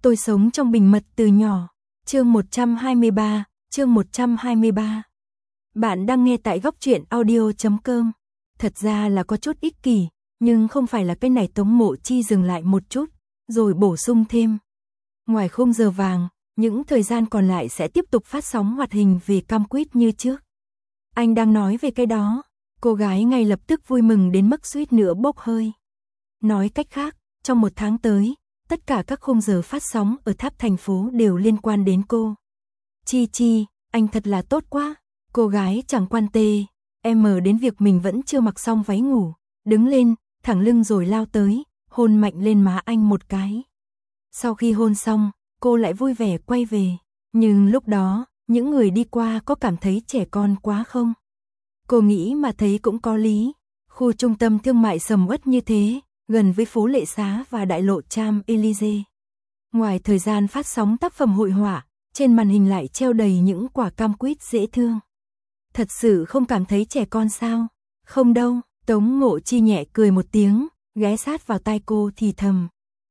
Tôi sống trong bình mật từ nhỏ. Chương 123, chương 123. Bạn đang nghe tại góc truyện audio.com. Thật ra là có chút ích kỷ, nhưng không phải là cái này. Tống Mộ Chi dừng lại một chút, rồi bổ sung thêm. Ngoài khung giờ vàng, những thời gian còn lại sẽ tiếp tục phát sóng hoạt hình về Cam Quýt như trước. Anh đang nói về cái đó. Cô gái ngay lập tức vui mừng đến mức suýt nữa bốc hơi. Nói cách khác, trong 1 tháng tới, tất cả các khung giờ phát sóng ở tháp thành phố đều liên quan đến cô. Chi, anh thật là tốt quá. Cô gái chẳng quan tê, đến việc mình vẫn chưa mặc xong váy ngủ, đứng lên, thẳng lưng rồi lao tới, hôn mạnh lên má anh một cái. Sau khi hôn xong, cô lại vui vẻ quay về, nhưng lúc đó, những người đi qua có cảm thấy trẻ con quá không? Cô nghĩ mà thấy cũng có lý. Khu trung tâm thương mại sầm uất như thế, gần với phố Lệ Xá và đại lộ Champs-Élysées. Ngoài thời gian phát sóng tác phẩm hội họa, trên màn hình lại treo đầy những quả cam quýt dễ thương. Thật sự không cảm thấy trẻ con sao? Không đâu, Tống Mộ Chi nhẹ cười một tiếng, ghé sát vào tai cô thì thầm.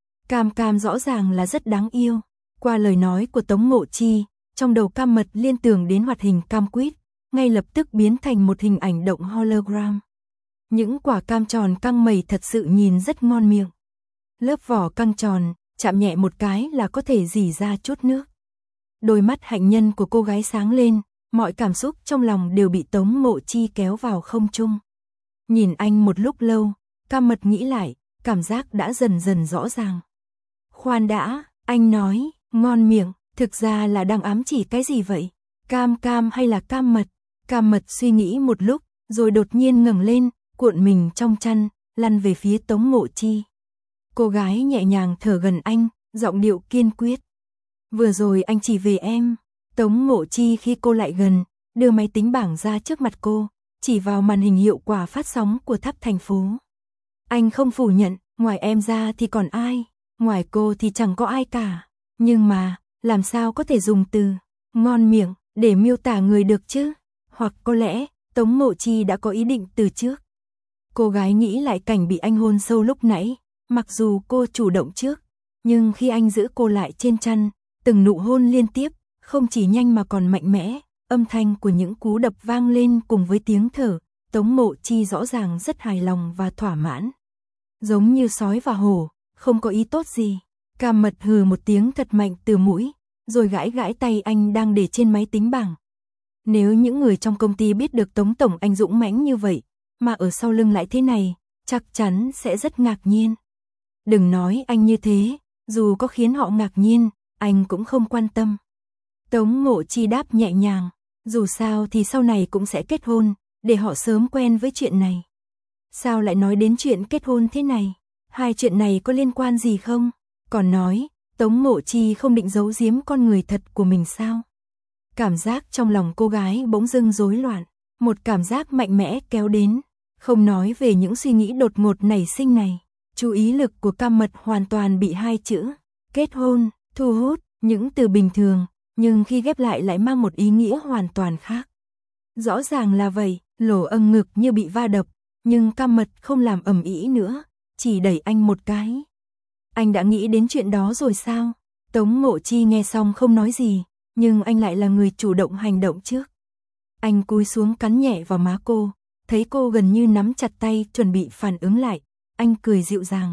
Cam rõ ràng là rất đáng yêu. Qua lời nói của Tống Mộ Chi, trong đầu Cam Mật liên tưởng đến hoạt hình cam quýt, ngay lập tức biến thành một hình ảnh động hologram. Những quả cam tròn căng mẩy thật sự nhìn rất ngon miệng. Lớp vỏ căng tròn, chạm nhẹ một cái là có thể rỉ ra chút nước. Đôi mắt hạnh nhân của cô gái sáng lên, mọi cảm xúc trong lòng đều bị Tống Mộ Chi kéo vào không trung. Nhìn anh một lúc lâu, Cam Mật nghĩ lại, cảm giác đã dần dần rõ ràng. Khoan đã, anh nói, ngon miệng, thực ra là đang ám chỉ cái gì vậy? Cam hay là Cam Mật? Cam Mật suy nghĩ một lúc, rồi đột nhiên ngẩng lên, cuộn mình trong chăn, lăn về phía Tống Mộ Chi. Cô gái nhẹ nhàng thở gần anh, giọng điệu kiên quyết. Vừa rồi anh chỉ về em. Tống Mộ Chi khi cô lại gần, đưa máy tính bảng ra trước mặt cô, chỉ vào màn hình hiệu quả phát sóng của tháp thành phố. Anh không phủ nhận, ngoài em ra thì còn ai, ngoài cô thì chẳng có ai cả. Nhưng mà, làm sao có thể dùng từ ngon miệng để miêu tả người được chứ? Hoặc có lẽ, Tống Mộ Chi đã có ý định từ trước. Cô gái nghĩ lại cảnh bị anh hôn sâu lúc nãy, mặc dù cô chủ động trước, nhưng khi anh giữ cô lại trên chăn, từng nụ hôn liên tiếp, không chỉ nhanh mà còn mạnh mẽ, âm thanh của những cú đập vang lên cùng với tiếng thở, Tống Mộ Chi rõ ràng rất hài lòng và thỏa mãn. Giống như sói và hổ, không có ý tốt gì. Cam Mật hừ một tiếng thật mạnh từ mũi, rồi gãi tay anh đang để trên máy tính bảng. Nếu những người trong công ty biết được Tống tổng anh dũng mãnh như vậy, mà ở sau lưng lại thế này, chắc chắn sẽ rất ngạc nhiên. Đừng nói anh như thế, dù có khiến họ ngạc nhiên, anh cũng không quan tâm. Tống Mộ Chi đáp nhẹ nhàng, dù sao thì sau này cũng sẽ kết hôn, để họ sớm quen với chuyện này. Sao lại nói đến chuyện kết hôn thế này? Hai chuyện này có liên quan gì không? Còn nói, Tống Mộ Chi không định giấu giếm con người thật của mình sao? Cảm giác trong lòng cô gái bỗng dưng rối loạn, một cảm giác mạnh mẽ kéo đến, không nói về những suy nghĩ đột ngột nảy sinh này. Chú ý lực của Cam Mật hoàn toàn bị hai chữ kết hôn thu hút, những từ bình thường, nhưng khi ghép lại mang một ý nghĩa hoàn toàn khác. Rõ ràng là vậy, lỗ âng ngực như bị va đập, nhưng Cam Mật không làm ầm ĩ nữa, chỉ đẩy anh một cái. Anh đã nghĩ đến chuyện đó rồi sao? Tống Mộ Chi nghe xong không nói gì, nhưng anh lại là người chủ động hành động trước. Anh cúi xuống cắn nhẹ vào má cô, thấy cô gần như nắm chặt tay chuẩn bị phản ứng lại, anh cười dịu dàng.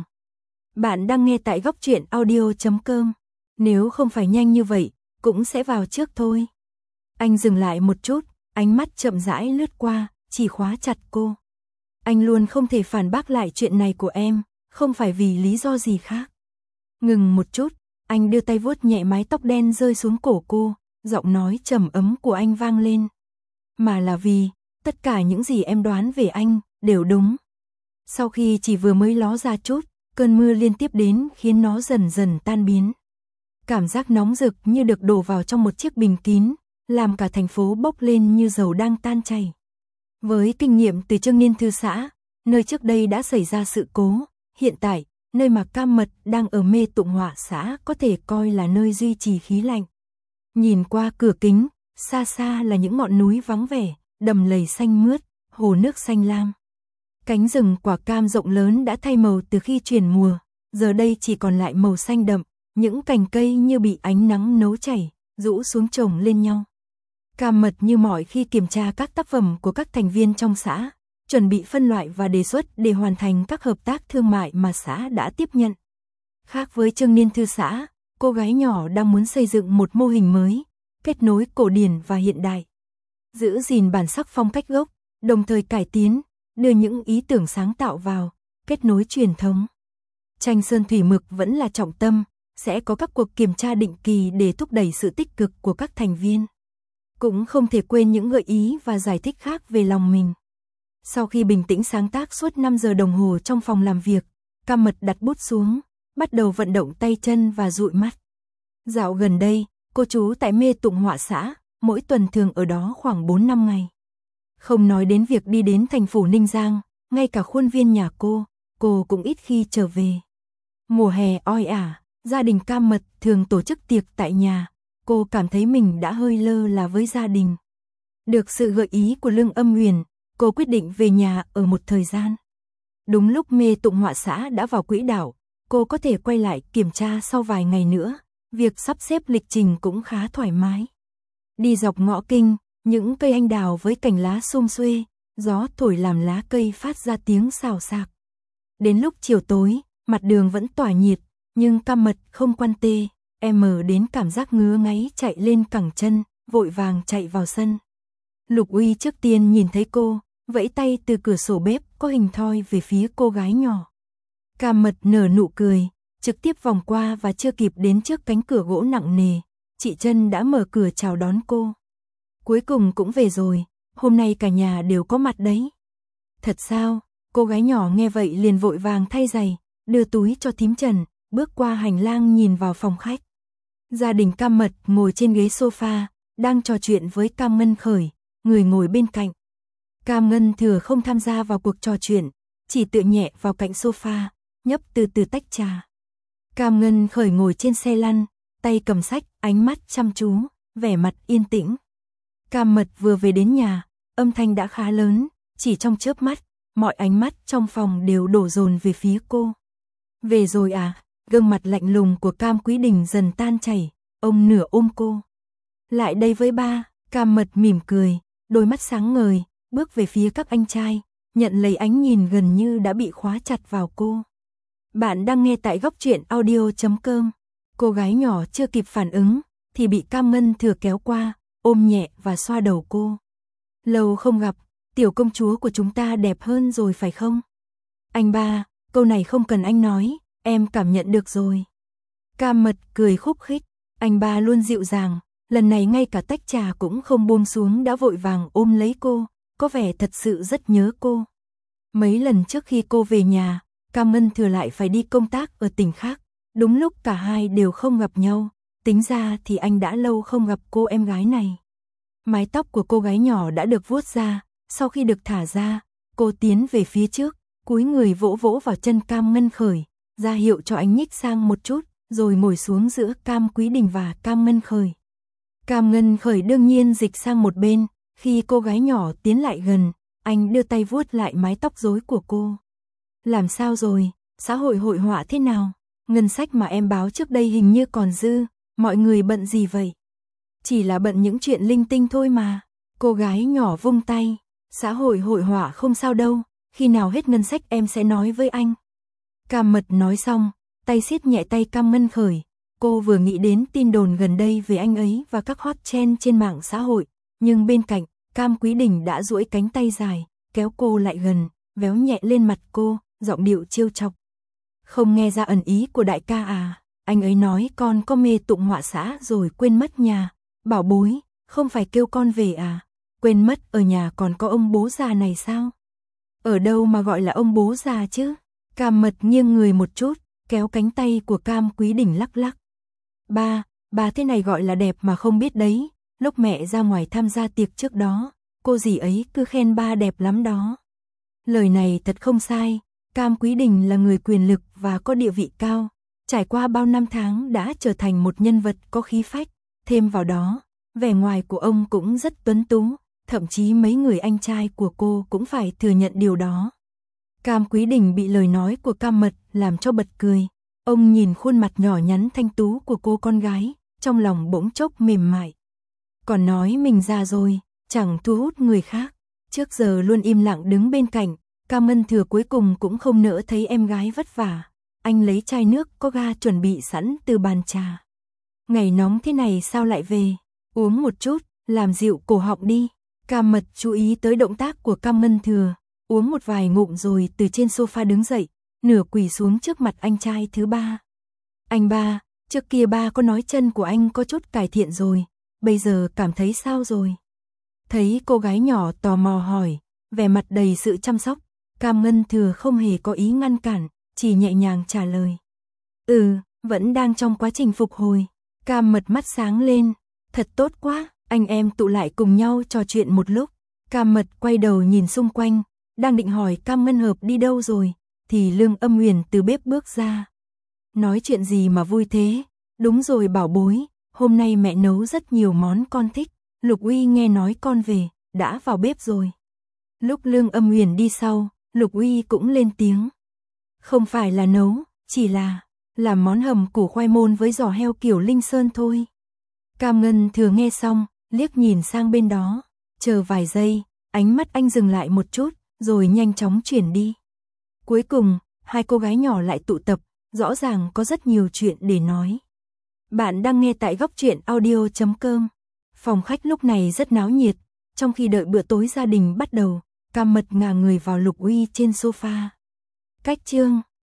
Bạn đang nghe tại góc truyện audio.com. Nếu không phải nhanh như vậy, cũng sẽ vào trước thôi. Anh dừng lại một chút, ánh mắt chậm rãi lướt qua, chỉ khóa chặt cô. Anh luôn không thể phản bác lại chuyện này của em, không phải vì lý do gì khác. Ngừng một chút, anh đưa tay vuốt nhẹ mái tóc đen rơi xuống cổ cô, giọng nói trầm ấm của anh vang lên. Mà là vì, tất cả những gì em đoán về anh, đều đúng. Sau khi chỉ vừa mới ló ra chút, cơn mưa liên tiếp đến khiến nó dần dần tan biến. Cảm giác nóng rực như được đổ vào trong một chiếc bình kín, làm cả thành phố bốc lên như dầu đang tan chảy. Với kinh nghiệm từ Trương Niên Thư xã, nơi trước đây đã xảy ra sự cố, hiện tại, nơi mà Cam Mật đang ở Mê Tụng Họa xã có thể coi là nơi duy trì khí lạnh. Nhìn qua cửa kính, xa xa là những ngọn núi vắng vẻ, đầm lầy xanh mướt, hồ nước xanh lam. Cánh rừng quả cam rộng lớn đã thay màu từ khi chuyển mùa, giờ đây chỉ còn lại màu xanh đậm, những cành cây như bị ánh nắng nấu chảy, rũ xuống chồng lên nhau. Cam Mật như mọi khi kiểm tra các tác phẩm của các thành viên trong xã, chuẩn bị phân loại và đề xuất để hoàn thành các hợp tác thương mại mà xã đã tiếp nhận. Khác với Trương Niên Thư xã, cô gái nhỏ đang muốn xây dựng một mô hình mới, kết nối cổ điển và hiện đại. Giữ gìn bản sắc phong cách gốc, đồng thời cải tiến, đưa những ý tưởng sáng tạo vào, kết nối truyền thống. Tranh sơn thủy mực vẫn là trọng tâm, sẽ có các cuộc kiểm tra định kỳ để thúc đẩy sự tích cực của các thành viên. Cũng không thể quên những gợi ý và giải thích khác về lòng mình. Sau khi bình tĩnh sáng tác suốt 5 giờ đồng hồ trong phòng làm việc, Cam Mật đặt bút xuống, bắt đầu vận động tay chân và dụi mắt. Dạo gần đây, cô trú tại Mê Tụng Họa xã, mỗi tuần thường ở đó khoảng 4-5 ngày. Không nói đến việc đi đến thành phủ Ninh Giang, ngay cả khuôn viên nhà cô cũng ít khi trở về. Mùa hè oi ả, gia đình Cam Mật thường tổ chức tiệc tại nhà, cô cảm thấy mình đã hơi lơ là với gia đình. Được sự gợi ý của Lương Âm Huyền, cô quyết định về nhà ở một thời gian. Đúng lúc Mê Tụng Họa xã đã vào quỹ đạo, cô có thể quay lại kiểm tra sau vài ngày nữa, việc sắp xếp lịch trình cũng khá thoải mái. Đi dọc ngõ kinh, những cây anh đào với cành lá xum xuê, gió thổi làm lá cây phát ra tiếng xào xạc. Đến lúc chiều tối, mặt đường vẫn tỏa nhiệt, nhưng Cam Mật không quan tê, đến cảm giác ngứa ngáy chạy lên cẳng chân, vội vàng chạy vào sân. Lục Uy trước tiên nhìn thấy cô, vẫy tay từ cửa sổ bếp có hình thoi về phía cô gái nhỏ. Cam Mật nở nụ cười, trực tiếp vòng qua và chưa kịp đến trước cánh cửa gỗ nặng nề, chị Trân đã mở cửa chào đón cô. Cuối cùng cũng về rồi, hôm nay cả nhà đều có mặt đấy. Thật sao? Cô gái nhỏ nghe vậy liền vội vàng thay giày, đưa túi cho thím Trần, bước qua hành lang nhìn vào phòng khách. Gia đình Cam Mật ngồi trên ghế sofa, đang trò chuyện với Cam Ngân Khởi, người ngồi bên cạnh. Cam Ngân Thừa không tham gia vào cuộc trò chuyện, chỉ tựa nhẹ vào cạnh sofa, nhấp từ từ tách trà. Cam Ngân Khởi ngồi trên xe lăn, tay cầm sách, ánh mắt chăm chú, vẻ mặt yên tĩnh. Cam Mật vừa về đến nhà, âm thanh đã khá lớn, chỉ trong chớp mắt, mọi ánh mắt trong phòng đều đổ dồn về phía cô. Về rồi à? Gương mặt lạnh lùng của Cam Quý Đình dần tan chảy, ông nửa ôm cô. Lại đây với ba, Cam Mật mỉm cười, đôi mắt sáng ngời, bước về phía các anh trai, nhận lấy ánh nhìn gần như đã bị khóa chặt vào cô. Bạn đang nghe tại góc truyện audio.com. Cô gái nhỏ chưa kịp phản ứng, thì bị Cam Ngân Thừa kéo qua, ôm nhẹ và xoa đầu cô. Lâu không gặp, tiểu công chúa của chúng ta đẹp hơn rồi phải không? Anh ba, câu này không cần anh nói, em cảm nhận được rồi. Cam Mật cười khúc khích, anh ba luôn dịu dàng, lần này ngay cả tách trà cũng không buông xuống đã vội vàng ôm lấy cô, có vẻ thật sự rất nhớ cô. Mấy lần trước khi cô về nhà, Cam Ngân Thừa lại phải đi công tác ở tỉnh khác, đúng lúc cả hai đều không gặp nhau, tính ra thì anh đã lâu không gặp cô em gái này. Mái tóc của cô gái nhỏ đã được vuốt ra, sau khi được thả ra, cô tiến về phía trước, cúi người vỗ vỗ vào chân Cam Ngân Khởi, ra hiệu cho anh nhích sang một chút, rồi ngồi xuống giữa Cam Quý Đình và Cam Ngân Khởi. Cam Ngân Khởi đương nhiên dịch sang một bên, khi cô gái nhỏ tiến lại gần, anh đưa tay vuốt lại mái tóc rối của cô. Làm sao rồi, xã hội hội họa thế nào? Ngân sách mà em báo trước đây hình như còn dư, mọi người bận gì vậy? Chỉ là bận những chuyện linh tinh thôi mà. Cô gái nhỏ vung tay, xã hội hội họa không sao đâu, khi nào hết ngân sách em sẽ nói với anh. Cam Mật nói xong, tay siết nhẹ tay Cam Ngân Khởi, cô vừa nghĩ đến tin đồn gần đây về anh ấy và các hot trend trên mạng xã hội, nhưng bên cạnh, Cam Quý Đình đã duỗi cánh tay dài, kéo cô lại gần, véo nhẹ lên mặt cô, giọng điệu trêu chọc. Không nghe ra ẩn ý của đại ca à? Anh ấy nói con có Mê Tụng Họa xã rồi quên mất nhà. Bảo bối, không phải kêu con về à? Quên mất ở nhà còn có ông bố già này sao? Ở đâu mà gọi là ông bố già chứ? Cam Mật nghiêng người một chút, kéo cánh tay của Cam Quý Đình lắc lắc. Ba thế này gọi là đẹp mà không biết đấy. Lúc mẹ ra ngoài tham gia tiệc trước đó, cô dì ấy cứ khen ba đẹp lắm đó. Lời này thật không sai, Cam Quý Đình là người quyền lực và có địa vị cao, trải qua bao năm tháng đã trở thành một nhân vật có khí phách, thêm vào đó, vẻ ngoài của ông cũng rất tuấn tú, thậm chí mấy người anh trai của cô cũng phải thừa nhận điều đó. Cam Quý Đình bị lời nói của Cam Mật làm cho bật cười, Ông nhìn khuôn mặt nhỏ nhắn thanh tú của cô con gái, trong lòng bỗng chốc mềm mại. Còn nói mình già rồi, chẳng thu hút người khác. Trước giờ luôn im lặng đứng bên cạnh, Cam Ngân Thừa cuối cùng cũng không nỡ thấy em gái vất vả. Anh lấy chai nước có ga chuẩn bị sẵn từ bàn trà. Ngày nóng thế này sao lại về? Uống một chút, làm dịu cổ họng đi. Cam Mật chú ý tới động tác của Cam Ngân Thừa, uống một vài ngụm rồi từ trên sofa đứng dậy, nửa quỳ xuống trước mặt anh trai thứ ba. Anh ba, trước kia ba có nói chân của anh có chút cải thiện rồi, bây giờ cảm thấy sao rồi? Thấy cô gái nhỏ tò mò hỏi, vẻ mặt đầy sự chăm sóc, Cam Ngân Thừa không hề có ý ngăn cản, chỉ nhẹ nhàng trả lời. Vẫn đang trong quá trình phục hồi. Cam Mật mắt sáng lên, thật tốt quá, anh em tụ lại cùng nhau trò chuyện một lúc. Cam Mật quay đầu nhìn xung quanh, đang định hỏi Cam Ngân Hợp đi đâu rồi, thì Lương Âm Huyền từ bếp bước ra. Nói chuyện gì mà vui thế? Đúng rồi bảo bối, hôm nay mẹ nấu rất nhiều món con thích, Lục Uy nghe nói con về, đã vào bếp rồi. Lúc Lương Âm Huyền đi sau, Lục Uy cũng lên tiếng. Không phải là nấu, chỉ là làm món hầm củ khoai môn với giò heo kiểu Linh Sơn thôi. Cam Ngân Thừa nghe xong, liếc nhìn sang bên đó, chờ vài giây, ánh mắt anh dừng lại một chút, rồi nhanh chóng chuyển đi. Cuối cùng, hai cô gái nhỏ lại tụ tập, rõ ràng có rất nhiều chuyện để nói. Bạn đang nghe tại góc truyện audio.com. Phòng khách lúc này rất náo nhiệt, trong khi đợi bữa tối gia đình bắt đầu, Cam Mật ngả người vào Lục Uy trên sofa. Cách chương